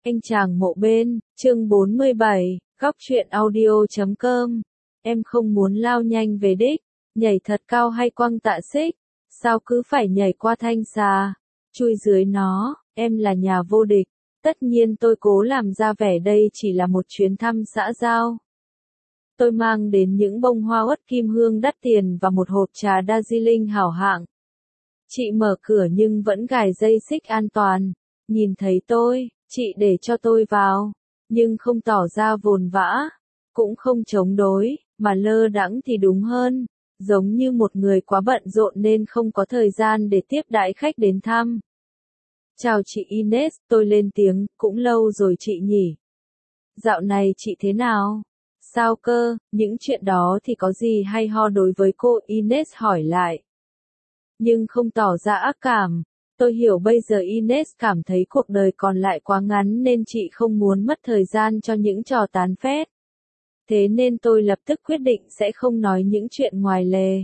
Anh chàng mộ bên, chương 47, góc truyện audio.com. Em không muốn lao nhanh về đích, nhảy thật cao hay quăng tạ xích, sao cứ phải nhảy qua thanh xà, chui dưới nó, em là nhà vô địch. Tất nhiên tôi cố làm ra vẻ đây chỉ là một chuyến thăm xã giao. Tôi mang đến những bông hoa uất kim hương đắt tiền và một hộp trà Darjeeling hảo hạng. Chị mở cửa nhưng vẫn gài dây xích an toàn. Nhìn thấy tôi, chị để cho tôi vào, nhưng không tỏ ra vồn vã, cũng không chống đối, mà lơ đãng thì đúng hơn, giống như một người quá bận rộn nên không có thời gian để tiếp đãi khách đến thăm. Chào chị Ines, tôi lên tiếng, cũng lâu rồi chị nhỉ. Dạo này chị thế nào? Sao cơ, những chuyện đó thì có gì hay ho đối với cô, Ines hỏi lại. Nhưng không tỏ ra ác cảm. Tôi hiểu bây giờ Ines cảm thấy cuộc đời còn lại quá ngắn nên chị không muốn mất thời gian cho những trò tán phét. Thế nên tôi lập tức quyết định sẽ không nói những chuyện ngoài lề.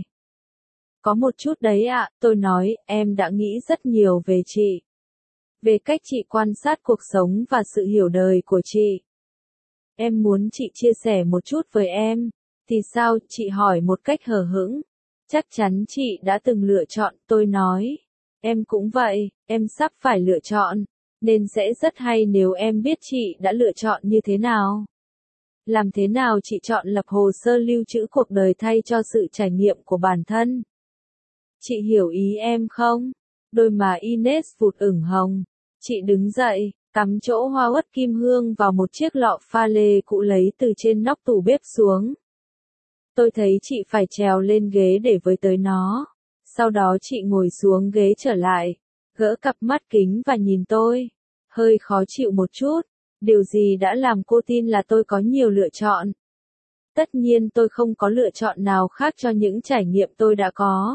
Có một chút đấy ạ, tôi nói, em đã nghĩ rất nhiều về chị. Về cách chị quan sát cuộc sống và sự hiểu đời của chị. Em muốn chị chia sẻ một chút với em. Thì sao, chị hỏi một cách hờ hững. Chắc chắn chị đã từng lựa chọn, tôi nói. Em cũng vậy, em sắp phải lựa chọn, nên sẽ rất hay nếu em biết chị đã lựa chọn như thế nào. Làm thế nào chị chọn lập hồ sơ lưu trữ cuộc đời thay cho sự trải nghiệm của bản thân. Chị hiểu ý em không? Đôi má Ines vụt ửng hồng. Chị đứng dậy, cắm chỗ hoa uất kim hương vào một chiếc lọ pha lê cũ lấy từ trên nóc tủ bếp xuống. Tôi thấy chị phải trèo lên ghế để với tới nó. Sau đó chị ngồi xuống ghế trở lại, gỡ cặp mắt kính và nhìn tôi. Hơi khó chịu một chút, điều gì đã làm cô tin là tôi có nhiều lựa chọn? Tất nhiên tôi không có lựa chọn nào khác cho những trải nghiệm tôi đã có.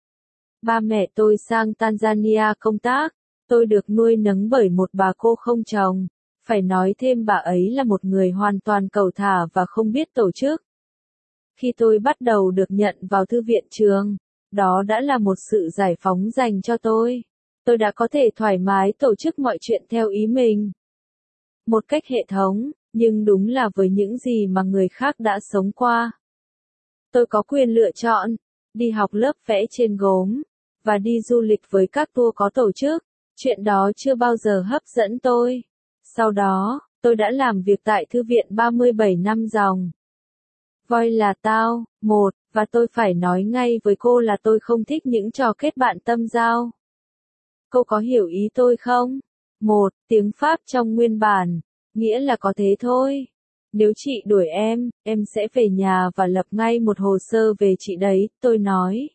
Ba mẹ tôi sang Tanzania công tác, tôi được nuôi nấng bởi một bà cô không chồng. Phải nói thêm bà ấy là một người hoàn toàn cẩu thả và không biết tổ chức. Khi tôi bắt đầu được nhận vào thư viện trường, đó đã là một sự giải phóng dành cho tôi. Tôi đã có thể thoải mái tổ chức mọi chuyện theo ý mình. Một cách hệ thống, nhưng đúng là với những gì mà người khác đã sống qua. Tôi có quyền lựa chọn, đi học lớp vẽ trên gốm, và đi du lịch với các tour có tổ chức. Chuyện đó chưa bao giờ hấp dẫn tôi. Sau đó, tôi đã làm việc tại thư viện 37 năm dòng. Voi là tao, và tôi phải nói ngay với cô là tôi không thích những trò kết bạn tâm giao. Cô có hiểu ý tôi không? Tiếng Pháp trong nguyên bản, nghĩa là có thế thôi. Nếu chị đuổi em sẽ về nhà và lập ngay một hồ sơ về chị đấy, tôi nói.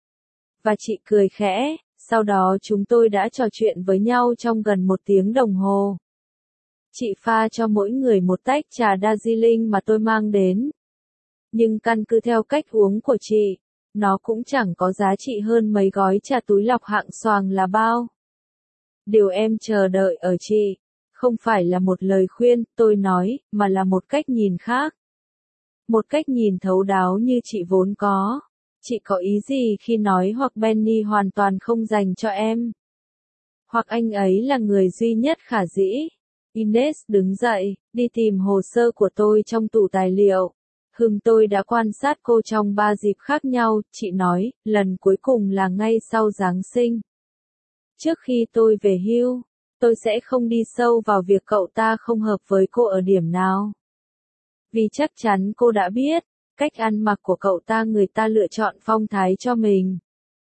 Và chị cười khẽ, sau đó chúng tôi đã trò chuyện với nhau trong gần 1 tiếng đồng hồ. Chị pha cho mỗi người một tách trà Darjeeling mà tôi mang đến. Nhưng căn cứ theo cách uống của chị, nó cũng chẳng có giá trị hơn mấy gói trà túi lọc hạng xoàng là bao. Điều em chờ đợi ở chị, không phải là một lời khuyên, tôi nói, mà là một cách nhìn khác. Một cách nhìn thấu đáo như chị vốn có. Chị có ý gì khi nói hoặc Benny hoàn toàn không dành cho em? Hoặc anh ấy là người duy nhất khả dĩ? Ines đứng dậy, đi tìm hồ sơ của tôi trong tủ tài liệu. Tôi đã quan sát cô trong 3 dịp khác nhau, chị nói, lần cuối cùng là ngay sau Giáng sinh. Trước khi tôi về hưu, tôi sẽ không đi sâu vào việc cậu ta không hợp với cô ở điểm nào. Vì chắc chắn cô đã biết, cách ăn mặc của cậu ta người ta lựa chọn phong thái cho mình.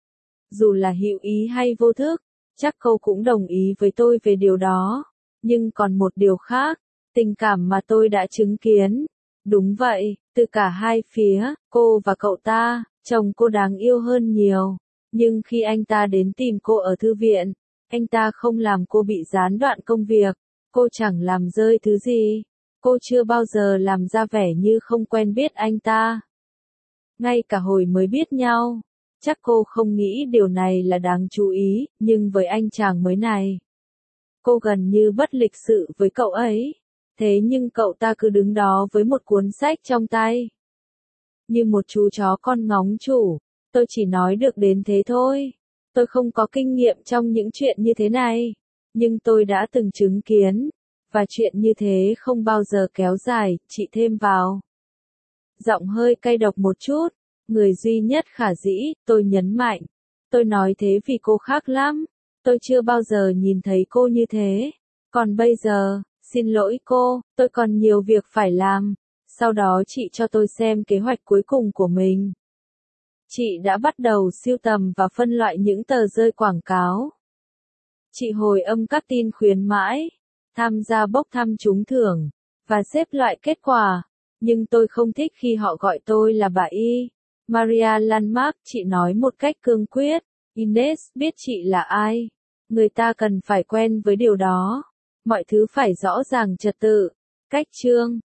Dù là hữu ý hay vô thức, chắc cô cũng đồng ý với tôi về điều đó. Nhưng còn một điều khác, tình cảm mà tôi đã chứng kiến. Đúng vậy, từ cả hai phía, cô và cậu ta, chồng cô đáng yêu hơn nhiều. Nhưng khi anh ta đến tìm cô ở thư viện, anh ta không làm cô bị gián đoạn công việc, cô chẳng làm rơi thứ gì. Cô chưa bao giờ làm ra vẻ như không quen biết anh ta. Ngay cả hồi mới biết nhau, chắc cô không nghĩ điều này là đáng chú ý, nhưng với anh chàng mới này, cô gần như bất lịch sự với cậu ấy. Thế nhưng cậu ta cứ đứng đó với một cuốn sách trong tay. Như một chú chó con ngóng chủ, tôi chỉ nói được đến thế thôi. Tôi không có kinh nghiệm trong những chuyện như thế này. Nhưng tôi đã từng chứng kiến. Và chuyện như thế không bao giờ kéo dài, chị thêm vào. Giọng hơi cay độc một chút. Người duy nhất khả dĩ, tôi nhấn mạnh. Tôi nói thế vì cô khác lắm. Tôi chưa bao giờ nhìn thấy cô như thế. Còn bây giờ, xin lỗi cô, tôi còn nhiều việc phải làm. Sau đó chị cho tôi xem kế hoạch cuối cùng của mình. Chị đã bắt đầu sưu tầm và phân loại những tờ rơi quảng cáo. Chị hồi âm các tin khuyến mãi, tham gia bốc thăm trúng thưởng, và xếp loại kết quả. Nhưng tôi không thích khi họ gọi tôi là bà Y. Maria Landmark, chị nói một cách cương quyết. Ines biết chị là ai. Người ta cần phải quen với điều đó. Mọi thứ phải rõ ràng trật tự. Cách chương